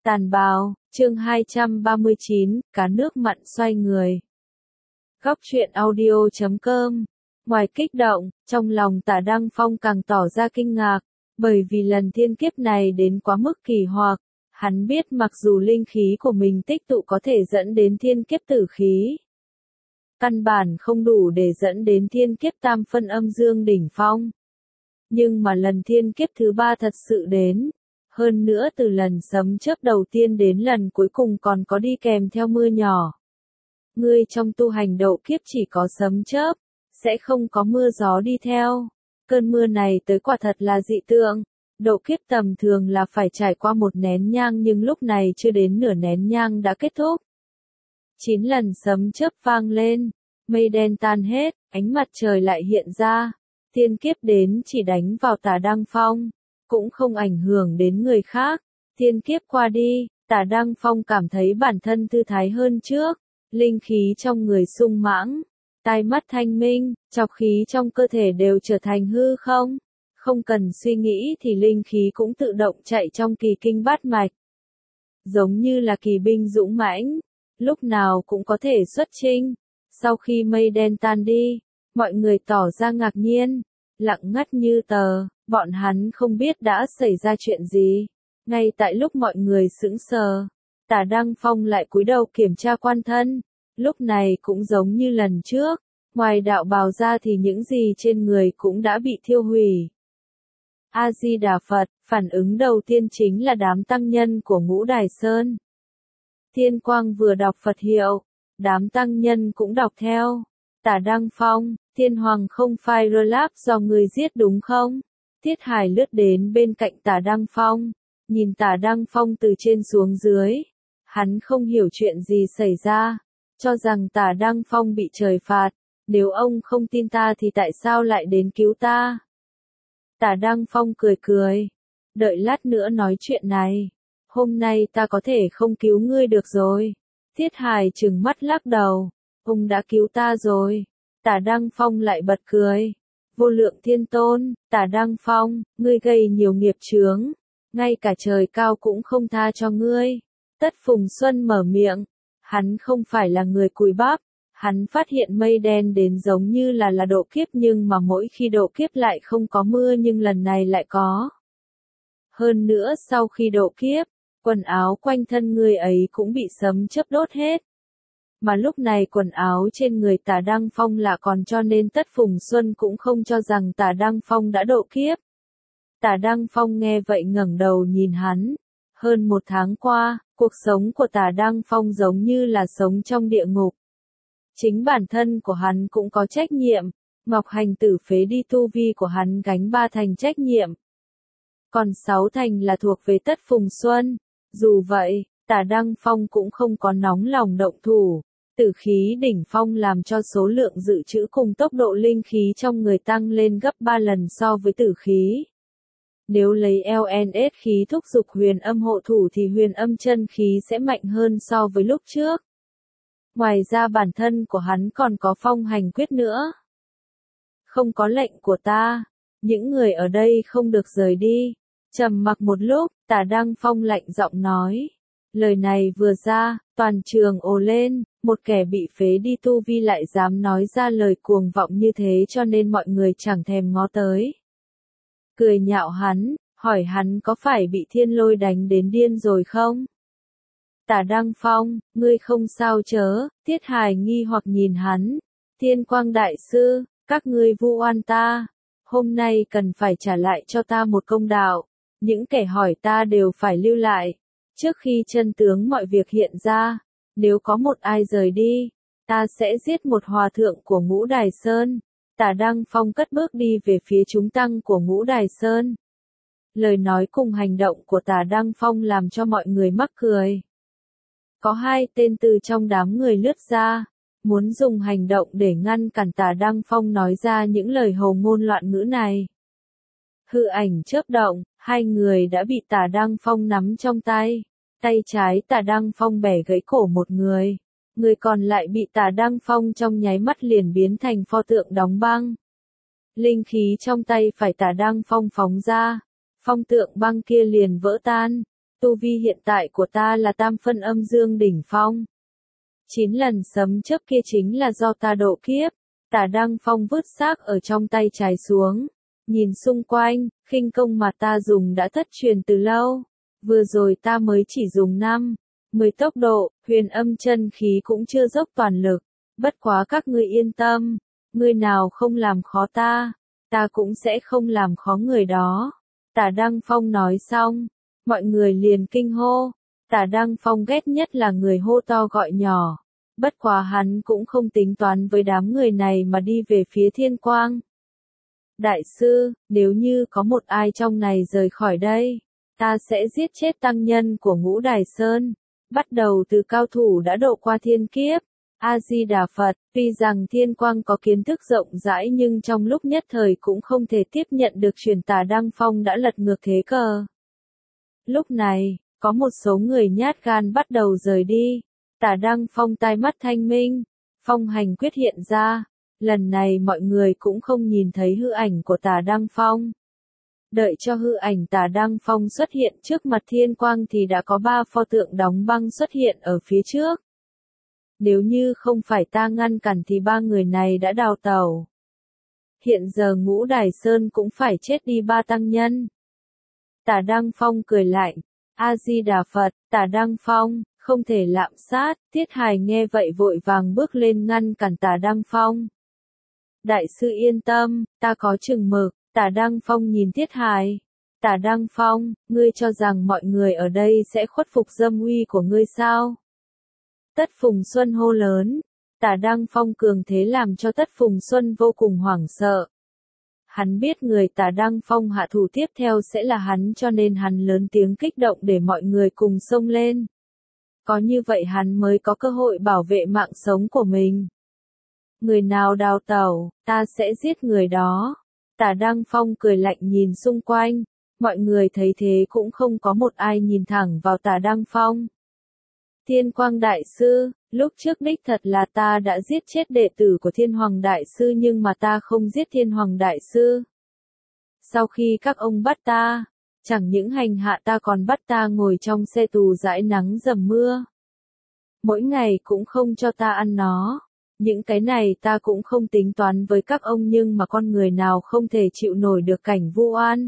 Tàn bào, chương 239, cá nước mặn xoay người. Góc truyện audio.com. Ngoài kích động, trong lòng Tả Đăng Phong càng tỏ ra kinh ngạc, bởi vì lần thiên kiếp này đến quá mức kỳ hoặc. Hắn biết mặc dù linh khí của mình tích tụ có thể dẫn đến thiên kiếp tử khí, căn bản không đủ để dẫn đến thiên kiếp tam phân âm dương đỉnh phong. Nhưng mà lần thiên kiếp thứ ba thật sự đến. Hơn nữa từ lần sấm chớp đầu tiên đến lần cuối cùng còn có đi kèm theo mưa nhỏ. Ngươi trong tu hành độ kiếp chỉ có sấm chớp, sẽ không có mưa gió đi theo. Cơn mưa này tới quả thật là dị tượng. Độ kiếp tầm thường là phải trải qua một nén nhang nhưng lúc này chưa đến nửa nén nhang đã kết thúc. 9 lần sấm chớp vang lên, mây đen tan hết, ánh mặt trời lại hiện ra. Thiên kiếp đến chỉ đánh vào Tả Đăng Phong, cũng không ảnh hưởng đến người khác. Thiên kiếp qua đi, Tả Đăng Phong cảm thấy bản thân thư thái hơn trước, linh khí trong người sung mãng, tai mắt thanh minh, chọc khí trong cơ thể đều trở thành hư không. Không cần suy nghĩ thì linh khí cũng tự động chạy trong kỳ kinh bát mạch. Giống như là kỳ binh dũng mãnh, lúc nào cũng có thể xuất chinh. Sau khi mây đen tan đi, mọi người tỏ ra ngạc nhiên, lặng ngắt như tờ, bọn hắn không biết đã xảy ra chuyện gì. Ngay tại lúc mọi người sững sờ, Tả Đăng Phong lại cúi đầu kiểm tra quan thân, lúc này cũng giống như lần trước, ngoài đạo bào ra thì những gì trên người cũng đã bị thiêu hủy. A-di-đà Phật, phản ứng đầu tiên chính là đám tăng nhân của Ngũ Đài Sơn. Thiên Quang vừa đọc Phật hiệu, đám tăng nhân cũng đọc theo. Tả Đăng Phong, Thiên Hoàng không phải Relap do người giết đúng không? Tiết Hải lướt đến bên cạnh Tả Đăng Phong, nhìn Tả Đăng Phong từ trên xuống dưới. Hắn không hiểu chuyện gì xảy ra, cho rằng Tả Đăng Phong bị trời phạt. Nếu ông không tin ta thì tại sao lại đến cứu ta? Tả Đăng Phong cười cười. Đợi lát nữa nói chuyện này. Hôm nay ta có thể không cứu ngươi được rồi. Tiết Hải trừng mắt lắc đầu. Ông đã cứu ta rồi. Tả Đăng Phong lại bật cười. Vô lượng thiên tôn, Tả Đăng Phong, ngươi gây nhiều nghiệp chướng. Ngay cả trời cao cũng không tha cho ngươi. Tất Phùng Xuân mở miệng. Hắn không phải là người cùi bắp. Hắn phát hiện mây đen đến giống như là độ kiếp nhưng mà mỗi khi độ kiếp lại không có mưa nhưng lần này lại có. Hơn nữa sau khi độ kiếp, quần áo quanh thân người ấy cũng bị sấm chớp đốt hết. Mà lúc này quần áo trên người Tả Đăng Phong là còn cho nên Tất Phùng Xuân cũng không cho rằng Tả Đăng Phong đã độ kiếp. Tả Đăng Phong nghe vậy ngẩng đầu nhìn hắn. Hơn 1 tháng qua, cuộc sống của Tả Đăng Phong giống như là sống trong địa ngục. Chính bản thân của hắn cũng có trách nhiệm, Ngọc Hành Tử phế đi tu vi của hắn gánh 3 thành trách nhiệm. Còn 6 thành là thuộc về Tất Phùng Xuân. Dù vậy, Tả Đăng Phong cũng không có nóng lòng động thủ. Tử khí đỉnh phong làm cho số lượng dự trữ cùng tốc độ linh khí trong người tăng lên gấp 3 lần so với tử khí. Nếu lấy LNS khí thúc dục huyền âm hộ thủ thì huyền âm chân khí sẽ mạnh hơn so với lúc trước. Ngoài ra bản thân của hắn còn có phong hành quyết nữa. Không có lệnh của ta, những người ở đây không được rời đi. Trầm mặc một lúc, Tả Đăng Phong lạnh giọng nói. Lời này vừa ra, toàn trường ồ lên, một kẻ bị phế đi tu vi lại dám nói ra lời cuồng vọng như thế cho nên mọi người chẳng thèm ngó tới. Cười nhạo hắn, hỏi hắn có phải bị thiên lôi đánh đến điên rồi không? Tả Đăng Phong, ngươi không sao chớ? Tiết Hải nghi hoặc nhìn hắn. Thiên Quang Đại Sư, các ngươi vu oan ta. Hôm nay cần phải trả lại cho ta một công đạo. Những kẻ hỏi ta đều phải lưu lại. Trước khi chân tướng mọi việc hiện ra, nếu có một ai rời đi, ta sẽ giết một hòa thượng của Ngũ Đài Sơn. Tả Đăng Phong cất bước đi về phía chúng tăng của Ngũ Đài Sơn. Lời nói cùng hành động của Tả Đăng Phong làm cho mọi người mắc cười. Có 2 tên từ trong đám người lướt ra, muốn dùng hành động để ngăn cản Tả Đăng Phong nói ra những lời hồ ngôn loạn ngữ này. Hư ảnh chớp động, 2 người đã bị Tả Đăng Phong nắm trong tay. Tay trái Tả Đăng Phong bẻ gãy cổ một người. Người còn lại bị Tả Đăng Phong trong nháy mắt liền biến thành pho tượng đóng băng. Linh khí trong tay phải Tả Đăng Phong phóng ra. Phong tượng băng kia liền vỡ tan. Tu vi hiện tại của ta là tam phân âm dương đỉnh phong. 9 lần sấm chớp kia chính là do ta độ kiếp. Tả Đăng Phong vứt xác ở trong tay trái xuống. Nhìn xung quanh, khinh công mà ta dùng đã thất truyền từ lâu. Vừa rồi ta mới chỉ dùng 10 tốc độ, huyền âm chân khí cũng chưa dốc toàn lực. Bất quá các ngươi yên tâm, người nào không làm khó ta, ta cũng sẽ không làm khó người đó. Tả Đăng Phong nói xong, mọi người liền kinh hô. Tả Đăng Phong ghét nhất là người hô to gọi nhỏ. Bất quá hắn cũng không tính toán với đám người này mà đi về phía Thiên Quang. Đại sư, nếu như có một ai trong này rời khỏi đây, ta sẽ giết chết tăng nhân của Ngũ Đài Sơn. Bắt đầu từ cao thủ đã độ qua thiên kiếp. A-di-đà Phật, tuy rằng Thiên Quang có kiến thức rộng rãi nhưng trong lúc nhất thời cũng không thể tiếp nhận được truyền Tả Đăng Phong đã lật ngược thế cờ. Lúc này, có một số người nhát gan bắt đầu rời đi. Tả Đăng Phong tai mắt thanh minh, phong hành quyết hiện ra. Lần này mọi người cũng không nhìn thấy hư ảnh của Tả Đăng Phong. Đợi cho hư ảnh Tả Đăng Phong xuất hiện trước mặt Thiên Quang thì đã có 3 pho tượng đóng băng xuất hiện ở phía trước. Nếu như không phải ta ngăn cản thì 3 người này đã đào tẩu. Hiện giờ Ngũ Đài Sơn cũng phải chết đi 3 tăng nhân. Tả Đăng Phong cười lạnh, A-di-đà Phật, Tả Đăng Phong, không thể lạm sát. Tiết Hài nghe vậy vội vàng bước lên ngăn cản Tả Đăng Phong. Đại sư yên tâm, ta có chừng mực. Tả Đăng Phong nhìn Tiết Hài. Tả Đăng Phong, ngươi cho rằng mọi người ở đây sẽ khuất phục dâm uy của ngươi sao? Tất Phùng Xuân hô lớn. Tả Đăng Phong cường thế làm cho Tất Phùng Xuân vô cùng hoảng sợ. Hắn biết người Tả Đăng Phong hạ thủ tiếp theo sẽ là hắn cho nên hắn lớn tiếng kích động để mọi người cùng xông lên. Có như vậy hắn mới có cơ hội bảo vệ mạng sống của mình. Người nào đào tẩu, ta sẽ giết người đó. Tả Đăng Phong cười lạnh nhìn xung quanh. Mọi người thấy thế cũng không có một ai nhìn thẳng vào Tả Đăng Phong. Thiên Quang Đại Sư, lúc trước đích thật là ta đã giết chết đệ tử của Thiên Hoàng Đại Sư nhưng mà ta không giết Thiên Hoàng Đại Sư. Sau khi các ông bắt ta, chẳng những hành hạ ta còn bắt ta ngồi trong xe tù dãi nắng dầm mưa. Mỗi ngày cũng không cho ta ăn nó. Những cái này ta cũng không tính toán với các ông nhưng mà con người nào không thể chịu nổi được cảnh vu oan.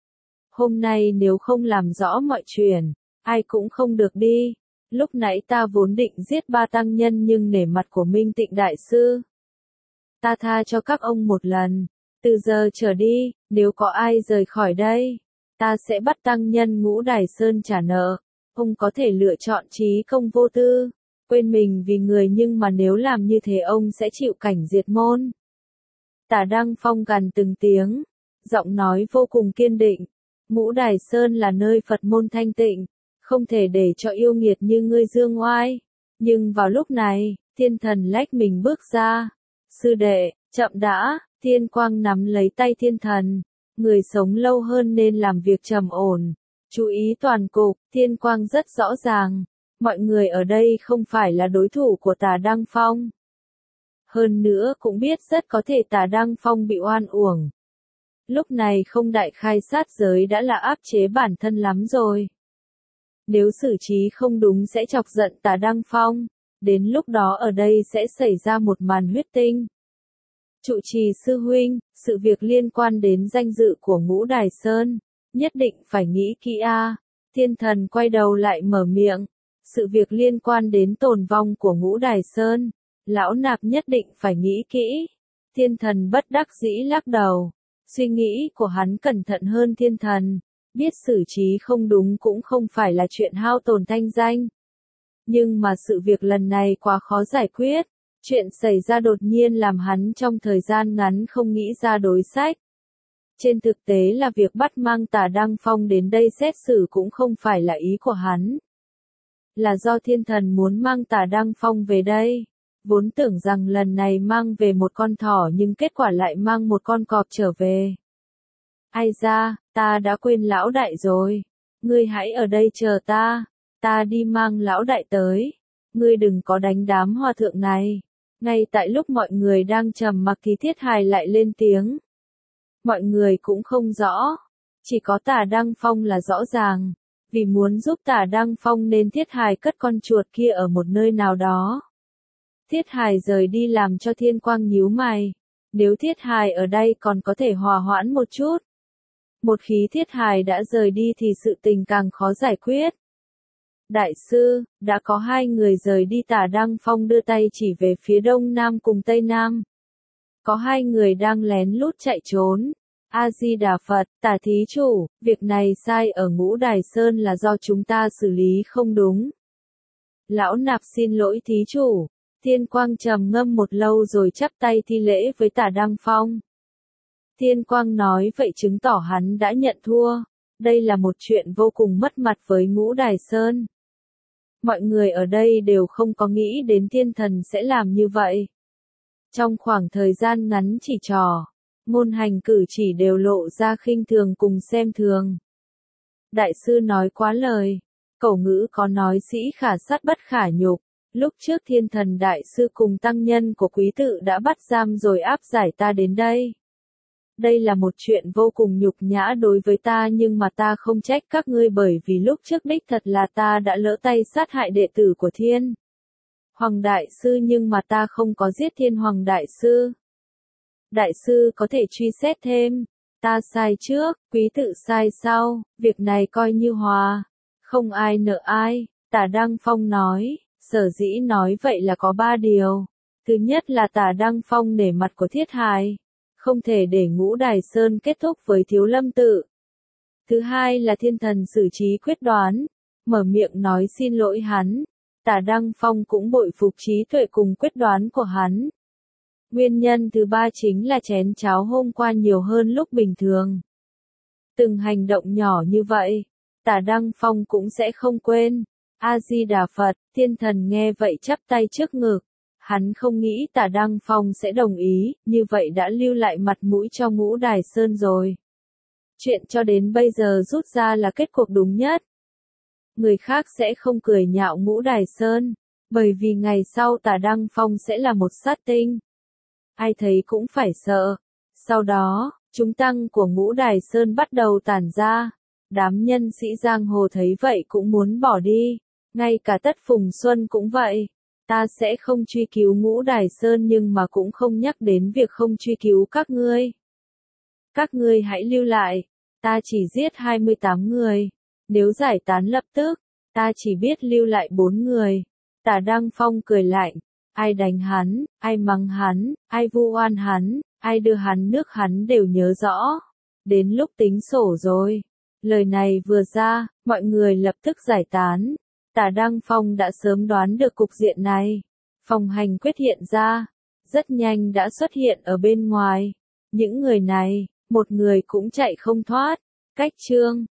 Hôm nay nếu không làm rõ mọi chuyện, ai cũng không được đi. Lúc nãy ta vốn định giết 3 tăng nhân nhưng nể mặt của Minh Tịnh Đại Sư. Ta tha cho các ông một lần. Từ giờ trở đi, nếu có ai rời khỏi đây, ta sẽ bắt tăng nhân Ngũ Đài Sơn trả nợ. Ông có thể lựa chọn trí công vô tư, quên mình vì người nhưng mà nếu làm như thế ông sẽ chịu cảnh diệt môn. Tả Đăng Phong gằn từng tiếng, giọng nói vô cùng kiên định. Ngũ Đài Sơn là nơi Phật môn thanh tịnh, không thể để cho yêu nghiệt như ngươi dương oai. Nhưng vào lúc này, Thiên Thần lách mình bước ra. Sư đệ, chậm đã. Thiên Quang nắm lấy tay Thiên Thần. Người sống lâu hơn nên làm việc trầm ổn. Chú ý toàn cục, Thiên Quang rất rõ ràng. Mọi người ở đây không phải là đối thủ của Tả Đăng Phong. Hơn nữa cũng biết rất có thể Tả Đăng Phong bị oan uổng. Lúc này không đại khai sát giới đã là áp chế bản thân lắm rồi. Nếu xử trí không đúng sẽ chọc giận Tả Đăng Phong. Đến lúc đó ở đây sẽ xảy ra một màn huyết tinh. Trụ trì sư huynh, sự việc liên quan đến danh dự của Ngũ Đài Sơn, nhất định phải nghĩ kỹ a. Thiên Thần quay đầu lại mở miệng. Sự việc liên quan đến tồn vong của Ngũ Đài Sơn, lão nạp nhất định phải nghĩ kỹ. Thiên Thần bất đắc dĩ lắc đầu. Suy nghĩ của hắn cẩn thận hơn Thiên Thần. Biết xử trí không đúng cũng không phải là chuyện hao tổn thanh danh. Nhưng mà sự việc lần này quá khó giải quyết. Chuyện xảy ra đột nhiên làm hắn trong thời gian ngắn không nghĩ ra đối sách. Trên thực tế là việc bắt mang Tả Đăng Phong đến đây xét xử cũng không phải là ý của hắn. Là do Thiên Thần muốn mang Tả Đăng Phong về đây. Vốn tưởng rằng lần này mang về một con thỏ nhưng kết quả lại mang một con cọp trở về. Ai ra, ta đã quên lão đại rồi. Ngươi hãy ở đây chờ ta đi mang lão đại tới. Ngươi đừng có đánh đám hòa thượng này. Ngay tại lúc mọi người đang trầm mặc thì Thiết Hài lại lên tiếng. Mọi người cũng không rõ. Chỉ có Tả Đăng Phong là rõ ràng. Vì muốn giúp Tả Đăng Phong nên Thiết Hài cất con chuột kia ở một nơi nào đó. Thiết Hài rời đi làm cho Thiên Quang nhíu mày. Nếu Thiết Hài ở đây còn có thể hòa hoãn một chút. Một khi Thiết Hài đã rời đi thì sự tình càng khó giải quyết. Đại sư, đã có 2 người rời đi. Tả Đăng Phong đưa tay chỉ về phía đông nam cùng tây nam. Có 2 người đang lén lút chạy trốn. A-di-đà Phật, Tả thí chủ, việc này sai ở Ngũ Đài Sơn là do chúng ta xử lý không đúng. Lão nạp xin lỗi thí chủ. Thiên Quang trầm ngâm một lâu rồi chắp tay thi lễ với Tả Đăng Phong. Thiên Quang nói vậy chứng tỏ hắn đã nhận thua. Đây là một chuyện vô cùng mất mặt với Ngũ Đài Sơn. Mọi người ở đây đều không có nghĩ đến thiên thần sẽ làm như vậy. Trong khoảng thời gian ngắn chỉ trò, ngôn hành cử chỉ đều lộ ra khinh thường cùng xem thường. Đại sư nói quá lời. Cổ ngữ có nói sĩ khả sát bất khả nhục. Lúc trước thiên thần đại sư cùng tăng nhân của quý tự đã bắt giam rồi áp giải ta đến đây. Đây là một chuyện vô cùng nhục nhã đối với ta, nhưng mà ta không trách các ngươi bởi vì lúc trước đích thật là ta đã lỡ tay sát hại đệ tử của Thiên Hoàng đại sư, nhưng mà ta không có giết Thiên Hoàng đại sư. Đại sư có thể truy xét thêm. Ta sai trước, quý tự sai sau, việc này coi như hòa. Không ai nợ ai. Tả Đăng Phong nói. Sở dĩ nói vậy là có 3 điều. Thứ nhất là Tả Đăng Phong nể mặt của Thiết Hài. Không thể để Ngũ Đài Sơn kết thúc với Thiếu Lâm tự. Thứ hai là thiên thần xử trí quyết đoán. Mở miệng nói xin lỗi hắn. Tả Đăng Phong cũng bội phục trí tuệ cùng quyết đoán của hắn. Nguyên nhân thứ 3 chính là chén cháo hôm qua nhiều hơn lúc bình thường. Từng hành động nhỏ như vậy, Tả Đăng Phong cũng sẽ không quên. A-di-đà Phật, thiên thần nghe vậy chắp tay trước ngực. Hắn không nghĩ Tả Đăng Phong sẽ đồng ý, như vậy đã lưu lại mặt mũi cho Ngũ Đài Sơn rồi. Chuyện cho đến bây giờ rút ra là kết cuộc đúng nhất. Người khác sẽ không cười nhạo Ngũ Đài Sơn, bởi vì ngày sau Tả Đăng Phong sẽ là một sát tinh. Ai thấy cũng phải sợ. Sau đó, chúng tăng của Ngũ Đài Sơn bắt đầu tản ra. Đám nhân sĩ giang hồ thấy vậy cũng muốn bỏ đi. Ngay cả Tất Phùng Xuân cũng vậy. Ta sẽ không truy cứu Ngũ Đài Sơn nhưng mà cũng không nhắc đến việc không truy cứu các ngươi. Các ngươi hãy lưu lại. Ta chỉ giết 28 người. Nếu giải tán lập tức, ta chỉ biết lưu lại 4 người. Tả Đăng Phong cười lạnh. Ai đánh hắn, ai mắng hắn, ai vu oan hắn, ai đưa hắn nước hắn đều nhớ rõ. Đến lúc tính sổ rồi. Lời này vừa ra, mọi người lập tức giải tán. Tả Đăng Phong đã sớm đoán được cục diện này. Phong Hành Quyết hiện ra, rất nhanh đã xuất hiện ở bên ngoài. Những người này, một người cũng chạy không thoát. Cách chương